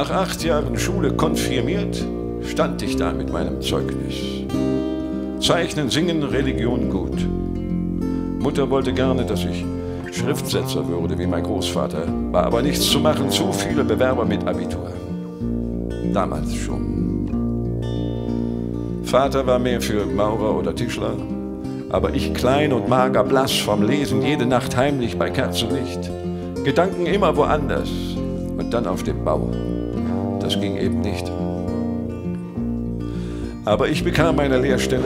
Nach 8 Jahren Schule konfirmiert, stand ich da mit meinem Zeugnis. Zeichnen, Singen, Religion gut. Mutter wollte gerne, dass ich Schriftsetzer würde wie mein Großvater, war aber nichts zu machen, zu viele Bewerber mit Abitur. Damals schon. Vater war mehr für Maurer oder Tischler, aber ich klein und mager, blass vom Lesen, jede Nacht heimlich bei Kerzenlicht. Gedanken immer woanders und dann auf dem Bau. Das ging eben nicht. Aber ich bekam eine Lehrstelle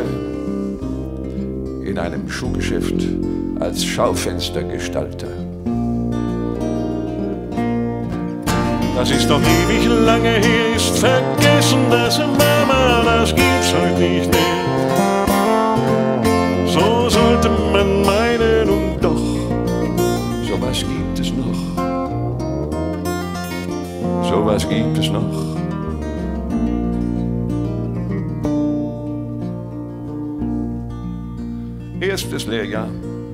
in einem Schuhgeschäft als Schaufenstergestalter. Das ist doch ewig lange her, ist vergessen, das Mama, das gibt's heute nicht mehr. So sollte man meinen und doch, sowas gibt es noch. Sowas gibt es noch. Erstes Lehrjahr.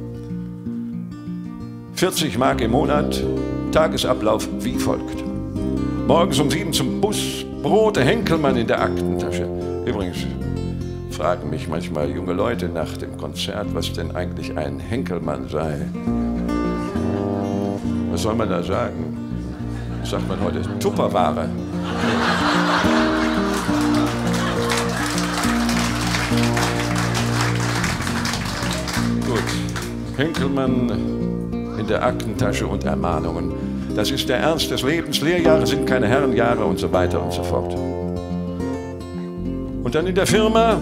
40 Mark im Monat, Tagesablauf wie folgt. Morgens um 7 zum Bus, Brote Henkelmann in der Aktentasche. Übrigens fragen mich manchmal junge Leute nach dem Konzert, was denn eigentlich ein Henkelmann sei. Was soll man da sagen? Was sagt man heute? Tupperware. Gut, Henkelmann in der Aktentasche und Ermahnungen. Das ist der Ernst des Lebens. Lehrjahre sind keine Herrenjahre und so weiter und so fort. Und dann in der Firma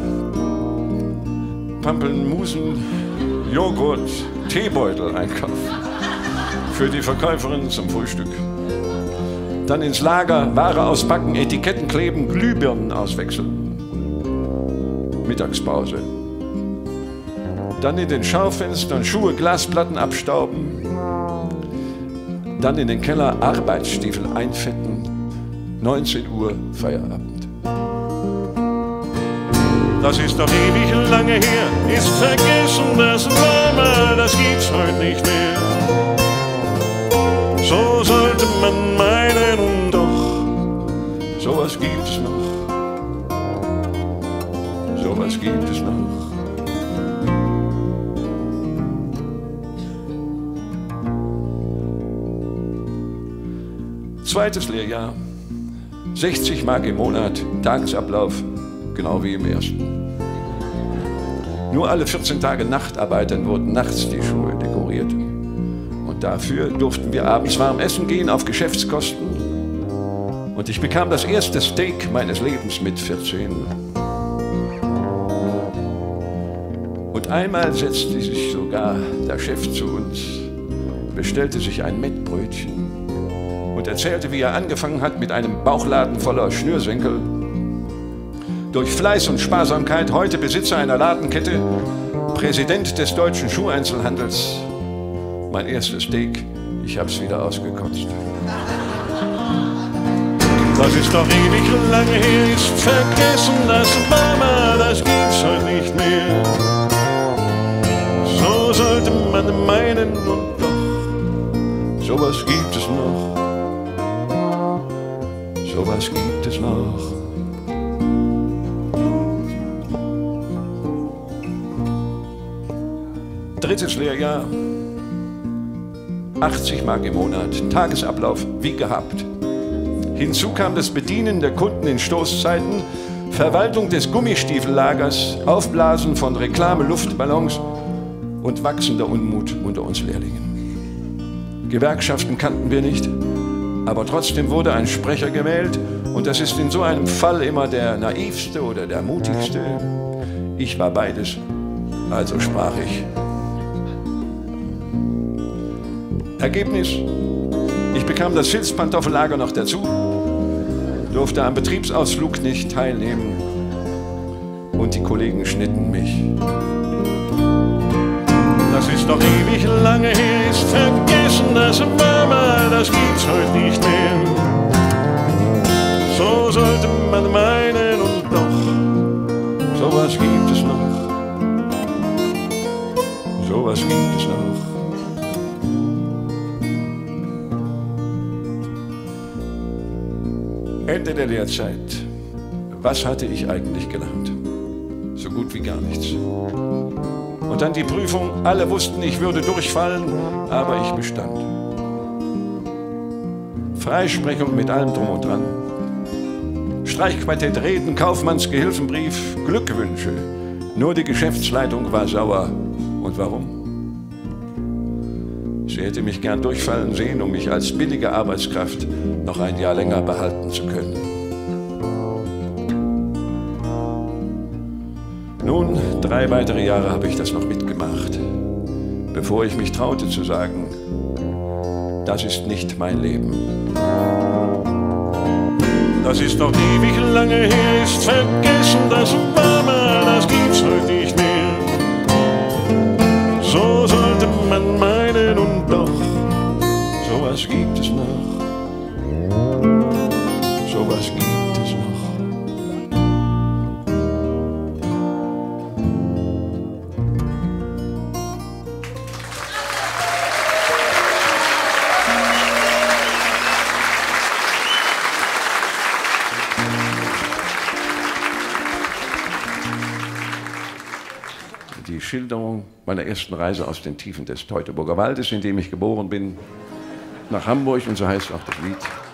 Pampelmusen, Joghurt, Teebeutel einkaufen. Für die Verkäuferin zum Frühstück. Dann ins Lager, Ware auspacken, Etiketten kleben, Glühbirnen auswechseln. Mittagspause. Dann in den Schaufenstern Schuhe, Glasplatten abstauben. Dann in den Keller Arbeitsstiefel einfetten. 19 Uhr Feierabend. Das ist doch ewig lange her, ist vergessen, das Mama, das gibt's heute nicht mehr. So sollte man meinen und doch, sowas gibt es noch. Sowas gibt es noch. Zweites Lehrjahr, 60 Mark im Monat, Tagesablauf, genau wie im ersten. Nur alle 14 Tage Nachtarbeitern wurden nachts die Schuhe dekoriert. Und dafür durften wir abends warm essen gehen auf Geschäftskosten. Und ich bekam das erste Steak meines Lebens mit 14. Und einmal setzte sich sogar der Chef zu uns, bestellte sich ein Mettbrötchen und erzählte, wie er angefangen hat mit einem Bauchladen voller Schnürsenkel. Durch Fleiß und Sparsamkeit heute Besitzer einer Ladenkette, Präsident des deutschen Schuheinzelhandels. Mein erstes Steak, ich hab's wieder ausgekotzt. Das ist doch ewig lange her, ist vergessen, das Mama, das gibt's heute nicht mehr. So sollte man meinen und doch, sowas gibt es noch. Sowas gibt es noch. Drittes Lehrjahr, 80 Mark im Monat, Tagesablauf wie gehabt. Hinzu kam das Bedienen der Kunden in Stoßzeiten, Verwaltung des Gummistiefellagers, Aufblasen von Reklame-Luftballons und wachsender Unmut unter uns Lehrlingen. Gewerkschaften kannten wir nicht, aber trotzdem wurde ein Sprecher gewählt und das ist in so einem Fall immer der naivste oder der mutigste. Ich war beides, also sprach ich. Ergebnis: Ich bekam das Filzpantoffellager noch dazu, durfte am Betriebsausflug nicht teilnehmen und die Kollegen schnitten mich. Das ist doch ewig lange her, ist vergessen, das Mama, das gibt's heute nicht mehr. So sollte man meinen und doch, sowas gibt es noch. Sowas gibt es noch. Ende der Lehrzeit. Was hatte ich eigentlich gelernt? So gut wie gar nichts. Und dann die Prüfung. Alle wussten, ich würde durchfallen, aber ich bestand. Freisprechung mit allem Drum und Dran. Streichquartett, Reden, Kaufmannsgehilfenbrief, Glückwünsche. Nur die Geschäftsleitung war sauer. Und warum? Sie hätte mich gern durchfallen sehen, um mich als billige Arbeitskraft noch ein Jahr länger behalten zu können. Nun, 3 weitere Jahre habe ich das noch mitgemacht, bevor ich mich traute zu sagen, das ist nicht mein Leben. Das ist noch ewig lange her, ist vergessen, das war mal, das gibt's heute nicht mehr. So sollte man meinen und doch, sowas gibt es noch. Sowas gibt es noch. Die Schilderung meiner ersten Reise aus den Tiefen des Teutoburger Waldes, in dem ich geboren bin, nach Hamburg, und so heißt auch das Lied.